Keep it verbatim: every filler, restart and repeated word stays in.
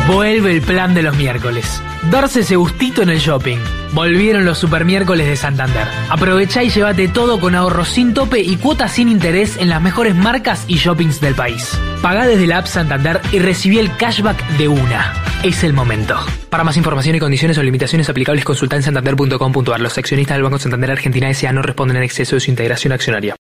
Vuelve el plan de los miércoles. Darse ese gustito en el shopping. Volvieron los super miércoles de Santander. Aprovechá y llévate todo con ahorros sin tope y cuotas sin interés en las mejores marcas y shoppings del país. Pagá desde la app Santander y recibí el cashback de una. Es el momento. Para más información y condiciones o limitaciones aplicables, consultá en santander punto com punto a r. Los accionistas del Banco Santander Argentina S A no responden en exceso de su integración accionaria.